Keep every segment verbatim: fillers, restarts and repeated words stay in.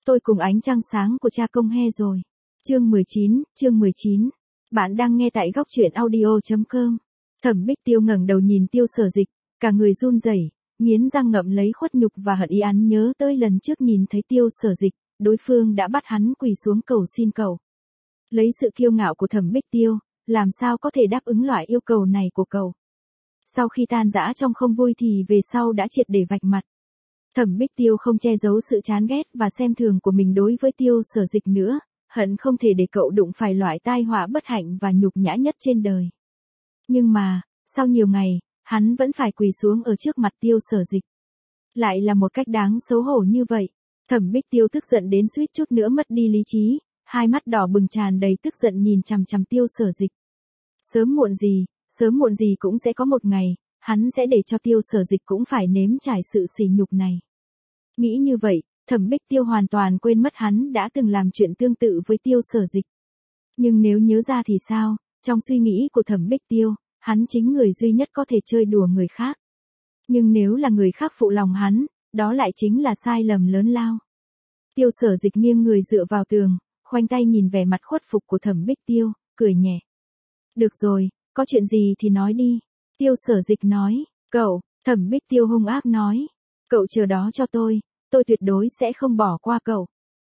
Tôi cùng ánh trăng sáng của cha công he rồi. Chương mười chín, chương mười chín. Bạn đang nghe tại góc truyện audio chấm com. Thẩm Bích Tiêu ngẩng đầu nhìn Tiêu Sở Dịch, cả người run rẩy, nghiến răng ngậm lấy khuất nhục và hận ý. Hắn nhớ tới lần trước nhìn thấy Tiêu Sở Dịch, đối phương đã bắt hắn quỳ xuống cầu xin cậu. Lấy sự kiêu ngạo của Thẩm Bích Tiêu, làm sao có thể đáp ứng loại yêu cầu này của cậu. Sau khi tan rã trong không vui thì về sau đã triệt để vạch mặt. Thẩm Bích Tiêu không che giấu sự chán ghét và xem thường của mình đối với Tiêu Sở Dịch nữa, hận không thể để cậu đụng phải loại tai họa bất hạnh và nhục nhã nhất trên đời. Nhưng mà, sau nhiều ngày, hắn vẫn phải quỳ xuống ở trước mặt Tiêu Sở Dịch. Lại là một cách đáng xấu hổ như vậy. Thẩm Bích Tiêu tức giận đến suýt chút nữa mất đi lý trí, hai mắt đỏ bừng tràn đầy tức giận nhìn chằm chằm Tiêu Sở Dịch. Sớm muộn gì, sớm muộn gì cũng sẽ có một ngày, hắn sẽ để cho Tiêu Sở Dịch cũng phải nếm trải sự sỉ nhục này. Nghĩ như vậy, Thẩm Bích Tiêu hoàn toàn quên mất hắn đã từng làm chuyện tương tự với Tiêu Sở Dịch. Nhưng nếu nhớ ra thì sao, trong suy nghĩ của Thẩm Bích Tiêu, hắn chính người duy nhất có thể chơi đùa người khác. Nhưng nếu là người khác phụ lòng hắn, đó lại chính là sai lầm lớn lao. Tiêu Sở Dịch nghiêng người dựa vào tường, khoanh tay nhìn vẻ mặt khuất phục của Thẩm Bích Tiêu, cười nhẹ. Được rồi, có chuyện gì thì nói đi. Tiêu Sở Dịch nói, cậu, Thẩm Bích Tiêu hung ác nói. Cậu chờ đó cho tôi, tôi tuyệt đối sẽ không bỏ qua cậu.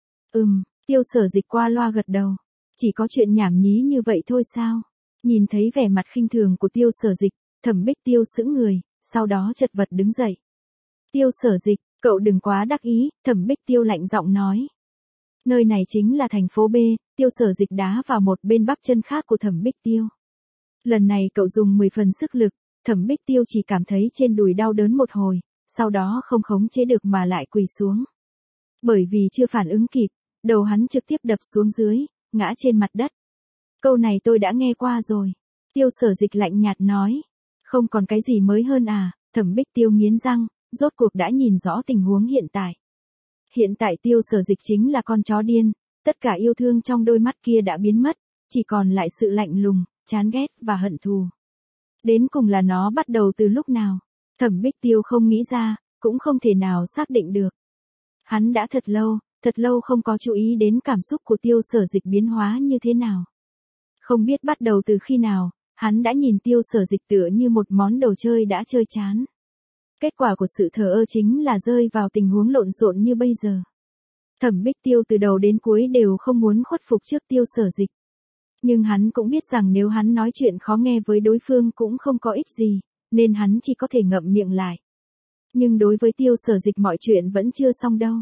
Ừm, Tiêu Sở Dịch qua loa gật đầu. Chỉ có chuyện nhảm nhí như vậy thôi sao? Nhìn thấy vẻ mặt khinh thường của Tiêu Sở Dịch, Thẩm Bích Tiêu sững người, sau đó chật vật đứng dậy. Tiêu Sở Dịch, cậu đừng quá đắc ý, Thẩm Bích Tiêu lạnh giọng nói. Nơi này chính là thành phố B, Tiêu Sở Dịch đá vào một bên bắp chân khác của Thẩm Bích Tiêu. Lần này cậu dùng mười phần sức lực, Thẩm Bích Tiêu chỉ cảm thấy trên đùi đau đớn một hồi, sau đó không khống chế được mà lại quỳ xuống. Bởi vì chưa phản ứng kịp, đầu hắn trực tiếp đập xuống dưới, ngã trên mặt đất. Câu này tôi đã nghe qua rồi. Tiêu Sở Dịch lạnh nhạt nói. Không còn cái gì mới hơn à, Thẩm Bích Tiêu nghiến răng, rốt cuộc đã nhìn rõ tình huống hiện tại. Hiện tại Tiêu Sở Dịch chính là con chó điên, tất cả yêu thương trong đôi mắt kia đã biến mất, chỉ còn lại sự lạnh lùng, chán ghét và hận thù. Đến cùng là nó bắt đầu từ lúc nào? Thẩm Bích Tiêu không nghĩ ra, cũng không thể nào xác định được. Hắn đã thật lâu, thật lâu không có chú ý đến cảm xúc của Tiêu Sở Dịch biến hóa như thế nào. Không biết bắt đầu từ khi nào, hắn đã nhìn Tiêu Sở Dịch tựa như một món đồ chơi đã chơi chán. Kết quả của sự thờ ơ chính là rơi vào tình huống lộn xộn như bây giờ. Thẩm Bích Tiêu từ đầu đến cuối đều không muốn khuất phục trước Tiêu Sở Dịch. Nhưng hắn cũng biết rằng nếu hắn nói chuyện khó nghe với đối phương cũng không có ích gì, nên hắn chỉ có thể ngậm miệng lại. Nhưng đối với Tiêu Sở Dịch mọi chuyện vẫn chưa xong đâu.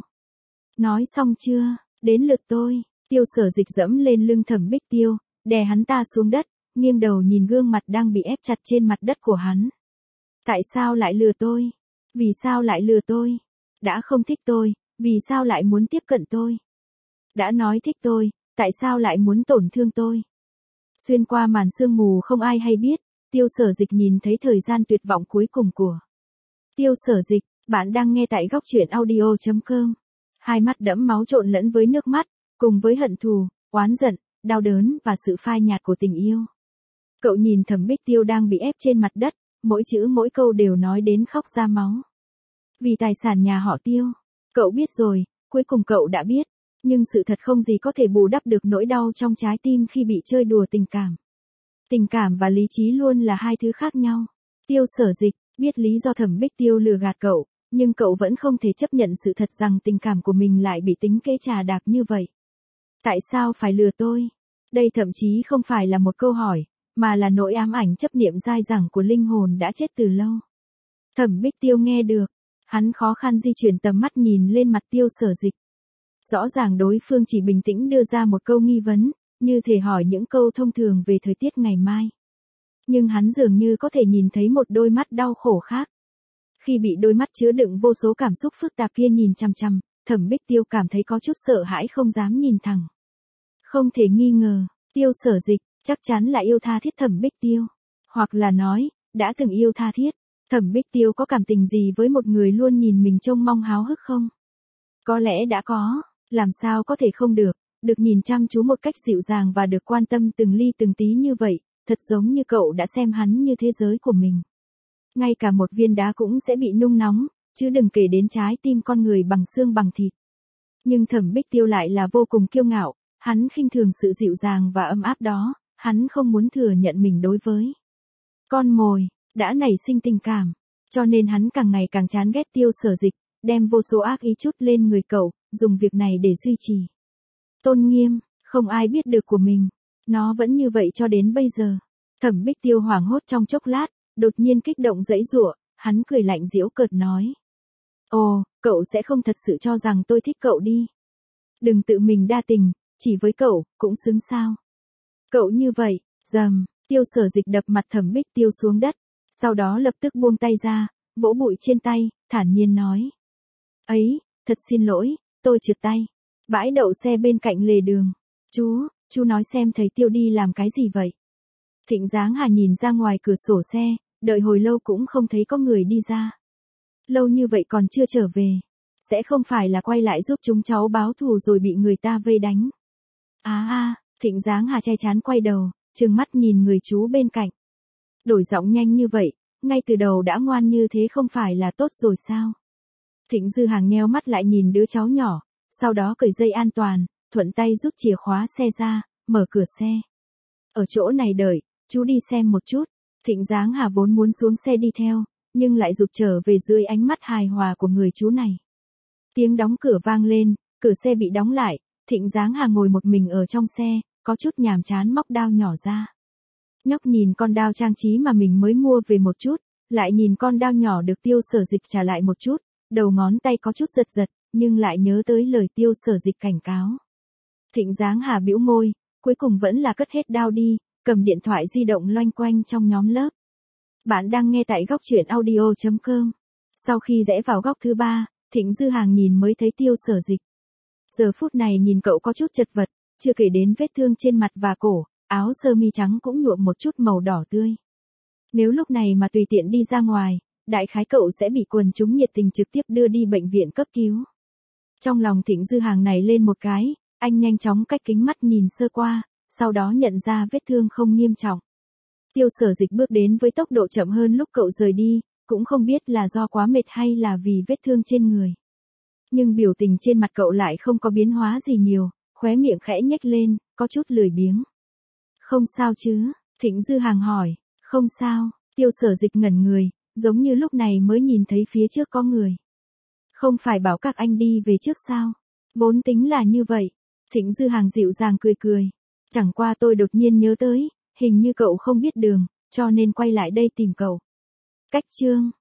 Nói xong chưa, đến lượt tôi. Tiêu Sở Dịch dẫm lên lưng Thẩm Bích Tiêu, đè hắn ta xuống đất, nghiêng đầu nhìn gương mặt đang bị ép chặt trên mặt đất của hắn. Tại sao lại lừa tôi? Vì sao lại lừa tôi? Đã không thích tôi, vì sao lại muốn tiếp cận tôi? Đã nói thích tôi, tại sao lại muốn tổn thương tôi? Xuyên qua màn sương mù không ai hay biết, Tiêu Sở Dịch nhìn thấy thời gian tuyệt vọng cuối cùng của Tiêu Sở Dịch. Bạn đang nghe tại góc truyện audio chấm com. Hai mắt đẫm máu trộn lẫn với nước mắt, cùng với hận thù, oán giận, đau đớn và sự phai nhạt của tình yêu. Cậu nhìn Thẩm Bích Tiêu đang bị ép trên mặt đất, mỗi chữ mỗi câu đều nói đến khóc ra máu. Vì tài sản nhà họ Tiêu. Cậu biết rồi, cuối cùng cậu đã biết. Nhưng sự thật không gì có thể bù đắp được nỗi đau trong trái tim khi bị chơi đùa tình cảm. Tình cảm và lý trí luôn là hai thứ khác nhau. Tiêu Sở Dịch biết lý do Thẩm Bích Tiêu lừa gạt cậu, nhưng cậu vẫn không thể chấp nhận sự thật rằng tình cảm của mình lại bị tính kế trà đạp như vậy. Tại sao phải lừa tôi? Đây thậm chí không phải là một câu hỏi, mà là nỗi ám ảnh chấp niệm dai dẳng của linh hồn đã chết từ lâu. Thẩm Bích Tiêu nghe được, hắn khó khăn di chuyển tầm mắt nhìn lên mặt Tiêu Sở Dịch. Rõ ràng đối phương chỉ bình tĩnh đưa ra một câu nghi vấn, như thể hỏi những câu thông thường về thời tiết ngày mai. Nhưng hắn dường như có thể nhìn thấy một đôi mắt đau khổ khác. Khi bị đôi mắt chứa đựng vô số cảm xúc phức tạp kia nhìn chằm chằm, Thẩm Bích Tiêu cảm thấy có chút sợ hãi không dám nhìn thẳng. Không thể nghi ngờ, Tiêu Sở Dịch chắc chắn là yêu tha thiết Thẩm Bích Tiêu. Hoặc là nói, đã từng yêu tha thiết. Thẩm Bích Tiêu có cảm tình gì với một người luôn nhìn mình trông mong háo hức không? Có lẽ đã có, làm sao có thể không được, được nhìn chăm chú một cách dịu dàng và được quan tâm từng ly từng tí như vậy, thật giống như cậu đã xem hắn như thế giới của mình. Ngay cả một viên đá cũng sẽ bị nung nóng, chứ đừng kể đến trái tim con người bằng xương bằng thịt. Nhưng Thẩm Bích Tiêu lại là vô cùng kiêu ngạo, hắn khinh thường sự dịu dàng và ấm áp đó, hắn không muốn thừa nhận mình đối với con mồi đã nảy sinh tình cảm, cho nên hắn càng ngày càng chán ghét Tiêu Sở Dịch, đem vô số ác ý trút lên người cậu, dùng việc này để duy trì tôn nghiêm, không ai biết được của mình. Nó vẫn như vậy cho đến bây giờ. Thẩm Bích Tiêu hoảng hốt trong chốc lát, đột nhiên kích động giãy giụa, hắn cười lạnh giễu cợt nói: "Ồ, cậu sẽ không thật sự cho rằng tôi thích cậu đi. Đừng tự mình đa tình, chỉ với cậu, cũng xứng sao? Cậu như vậy." Rầm, Tiêu Sở Dịch đập mặt Thẩm Bích Tiêu xuống đất, sau đó lập tức buông tay ra, vỗ bụi trên tay, thản nhiên nói: "Ấy, thật xin lỗi, tôi trượt tay." Bãi đậu xe bên cạnh lề đường. "Chú, chú nói xem thầy Tiêu đi làm cái gì vậy?" Thịnh Giáng Hà nhìn ra ngoài cửa sổ xe, đợi hồi lâu cũng không thấy có người đi ra. Lâu như vậy còn chưa trở về. Sẽ không phải là quay lại giúp chúng cháu báo thù rồi bị người ta vây đánh. À à, Thịnh Giáng Hà che chán quay đầu, trừng mắt nhìn người chú bên cạnh. Đổi giọng nhanh như vậy, ngay từ đầu đã ngoan như thế không phải là tốt rồi sao? Thịnh Dư Hàng nheo mắt lại nhìn đứa cháu nhỏ, sau đó cởi dây an toàn, thuận tay rút chìa khóa xe ra, mở cửa xe. "Ở chỗ này đợi, chú đi xem một chút." Thịnh Giáng Hà vốn muốn xuống xe đi theo, nhưng lại rụt trở về dưới ánh mắt hài hòa của người chú này. Tiếng đóng cửa vang lên, cửa xe bị đóng lại, Thịnh Giáng Hà ngồi một mình ở trong xe, có chút nhàm chán móc đao nhỏ ra. Nhóc nhìn con đao trang trí mà mình mới mua về một chút, lại nhìn con đao nhỏ được Tiêu Sở Dịch trả lại một chút, đầu ngón tay có chút giật giật, nhưng lại nhớ tới lời Tiêu Sở Dịch cảnh cáo. Thịnh Giáng Hà bĩu môi, cuối cùng vẫn là cất hết đao đi, cầm điện thoại di động loanh quanh trong nhóm lớp. Bạn đang nghe tại góc truyện audio chấm com. Sau khi rẽ vào góc thứ ba, Thịnh Dư Hàng nhìn mới thấy Tiêu Sở Dịch. Giờ phút này nhìn cậu có chút chật vật, chưa kể đến vết thương trên mặt và cổ, áo sơ mi trắng cũng nhuộm một chút màu đỏ tươi. Nếu lúc này mà tùy tiện đi ra ngoài, đại khái cậu sẽ bị quần chúng nhiệt tình trực tiếp đưa đi bệnh viện cấp cứu. Trong lòng Thịnh Dư Hàng này lên một cái, anh nhanh chóng cách kính mắt nhìn sơ qua, sau đó nhận ra vết thương không nghiêm trọng. Tiêu Sở Dịch bước đến với tốc độ chậm hơn lúc cậu rời đi, cũng không biết là do quá mệt hay là vì vết thương trên người. Nhưng biểu tình trên mặt cậu lại không có biến hóa gì nhiều, khóe miệng khẽ nhếch lên, có chút lười biếng. "Không sao chứ?" Thịnh Dư Hàng hỏi. "Không sao." Tiêu Sở Dịch ngẩn người, giống như lúc này mới nhìn thấy phía trước có người. "Không phải bảo các anh đi về trước sao? Vốn tính là như vậy." Thịnh Dư Hàng dịu dàng cười cười. "Chẳng qua tôi đột nhiên nhớ tới, hình như cậu không biết đường, cho nên quay lại đây tìm cậu." Cách chương